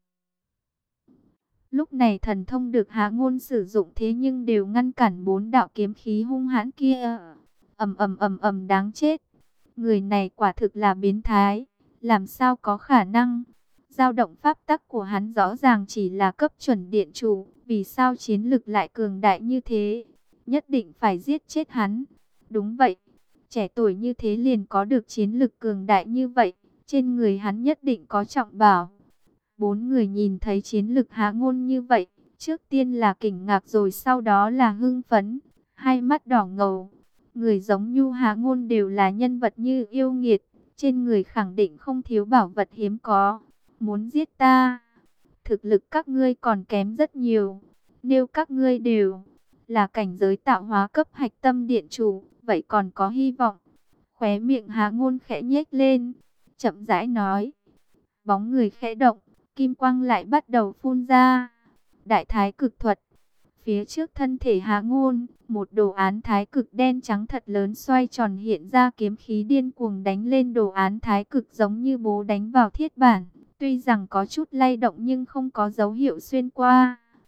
Lúc này thần thông được Hạ Ngôn sử dụng thế nhưng đều ngăn cản 4 đạo kiếm khí hung hãn kia. Ầm ầm ầm ầm, đáng chết. Người này quả thực là biến thái. Làm sao có khả năng? Dao động pháp tắc của hắn rõ ràng chỉ là cấp chuẩn điện chủ, vì sao chiến lực lại cường đại như thế? Nhất định phải giết chết hắn. Đúng vậy, trẻ tuổi như thế liền có được chiến lực cường đại như vậy, trên người hắn nhất định có trọng bảo. 4 người nhìn thấy chiến lực Hạ Ngôn như vậy, trước tiên là kinh ngạc rồi sau đó là hưng phấn, hai mắt đỏ ngầu. Người giống như Hạ Ngôn đều là nhân vật như yêu nghiệt, trên người khẳng định không thiếu bảo vật hiếm có. Muốn giết ta, thực lực các ngươi còn kém rất nhiều. Nếu các ngươi đều là cảnh giới tạo hóa cấp hạch tâm điện chủ, vậy còn có hy vọng. Khóe miệng Hạ Ngôn khẽ nhếch lên, chậm rãi nói. Bóng người khẽ động, kim quang lại bắt đầu phun ra. Đại thái cực thuật. Phía trước thân thể Hạ Ngôn, một đồ án thái cực đen trắng thật lớn xoay tròn hiện ra, kiếm khí điên cuồng đánh lên đồ án thái cực giống như búa đánh vào thiết bản. Tuy rằng có chút lay động nhưng không có dấu hiệu xuyên qua.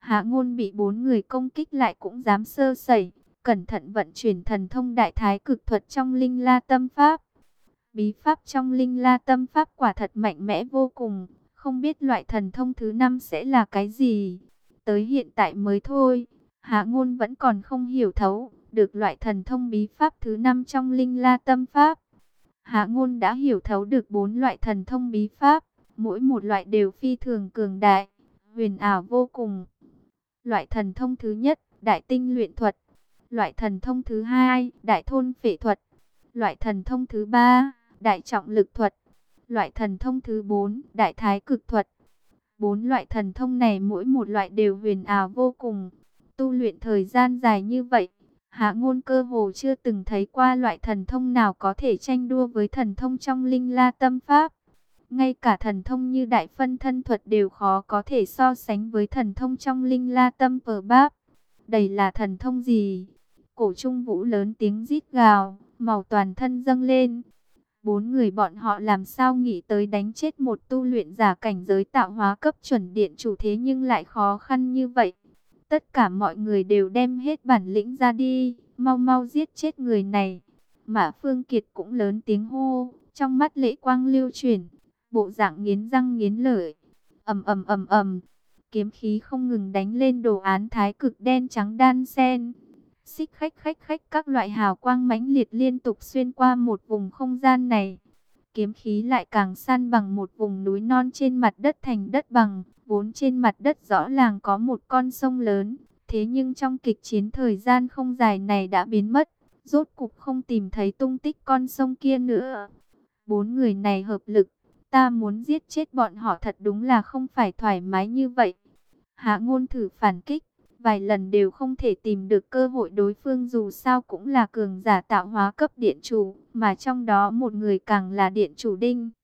Hạ Ngôn bị 4 người công kích lại cũng dám sơ sẩy, cẩn thận vận chuyển thần thông đại thái cực thuật trong Linh La Tâm Pháp. Bí pháp trong Linh La Tâm Pháp quả thật mạnh mẽ vô cùng, không biết loại thần thông thứ 5 sẽ là cái gì. Tới hiện tại mới thôi, Hạ Ngôn vẫn còn không hiểu thấu được loại thần thông bí pháp thứ 5 trong Linh La Tâm Pháp. Hạ Ngôn đã hiểu thấu được 4 loại thần thông bí pháp, mỗi một loại đều phi thường cường đại, huyền ảo vô cùng. Loại thần thông thứ nhất, Đại Tinh Luyện Thuật. Loại thần thông thứ hai, Đại Thôn Phệ Thuật. Loại thần thông thứ ba, Đại Trọng Lực Thuật. Loại thần thông thứ 4, Đại Thái Cực Thuật. 4 loại thần thông này mỗi một loại đều huyền ảo vô cùng. Tu luyện thời gian dài như vậy, Hạ Ngôn cơ hồ chưa từng thấy qua loại thần thông nào có thể tranh đua với thần thông trong Linh La Tâm Pháp. Ngay cả thần thông như Đại Phân Thân Thuật đều khó có thể so sánh với thần thông trong Linh La Tâm Pháp. Đây là thần thông gì? Cổ Trung Vũ lớn tiếng rít gào, màu toàn thân dâng lên. 4 người bọn họ làm sao nghĩ tới đánh chết một tu luyện giả cảnh giới tạo hóa cấp chuẩn điện chủ thế nhưng lại khó khăn như vậy. Tất cả mọi người đều đem hết bản lĩnh ra đi, mau mau giết chết người này. Mã Phương Kiệt cũng lớn tiếng hô, trong mắt lệ quang lưu chuyển, bộ dạng nghiến răng nghiến lợi. Ầm ầm ầm ầm, kiếm khí không ngừng đánh lên đồ án thái cực đen trắng đan sen. Xích khách khách khách các loại hào quang mãnh liệt liên tục xuyên qua một vùng không gian này. Kiếm khí lại càng san bằng một vùng núi non trên mặt đất thành đất bằng, vốn trên mặt đất rõ ràng có một con sông lớn, thế nhưng trong kịch chiến thời gian không dài này đã biến mất, rốt cục không tìm thấy tung tích con sông kia nữa. 4 người này hợp lực, ta muốn giết chết bọn họ thật đúng là không phải thoải mái như vậy. Hạ Ngôn thử phản kích, vài lần đều không thể tìm được cơ hội, đối phương dù sao cũng là cường giả tạo hóa cấp điện chủ, mà trong đó một người càng là điện chủ đinh.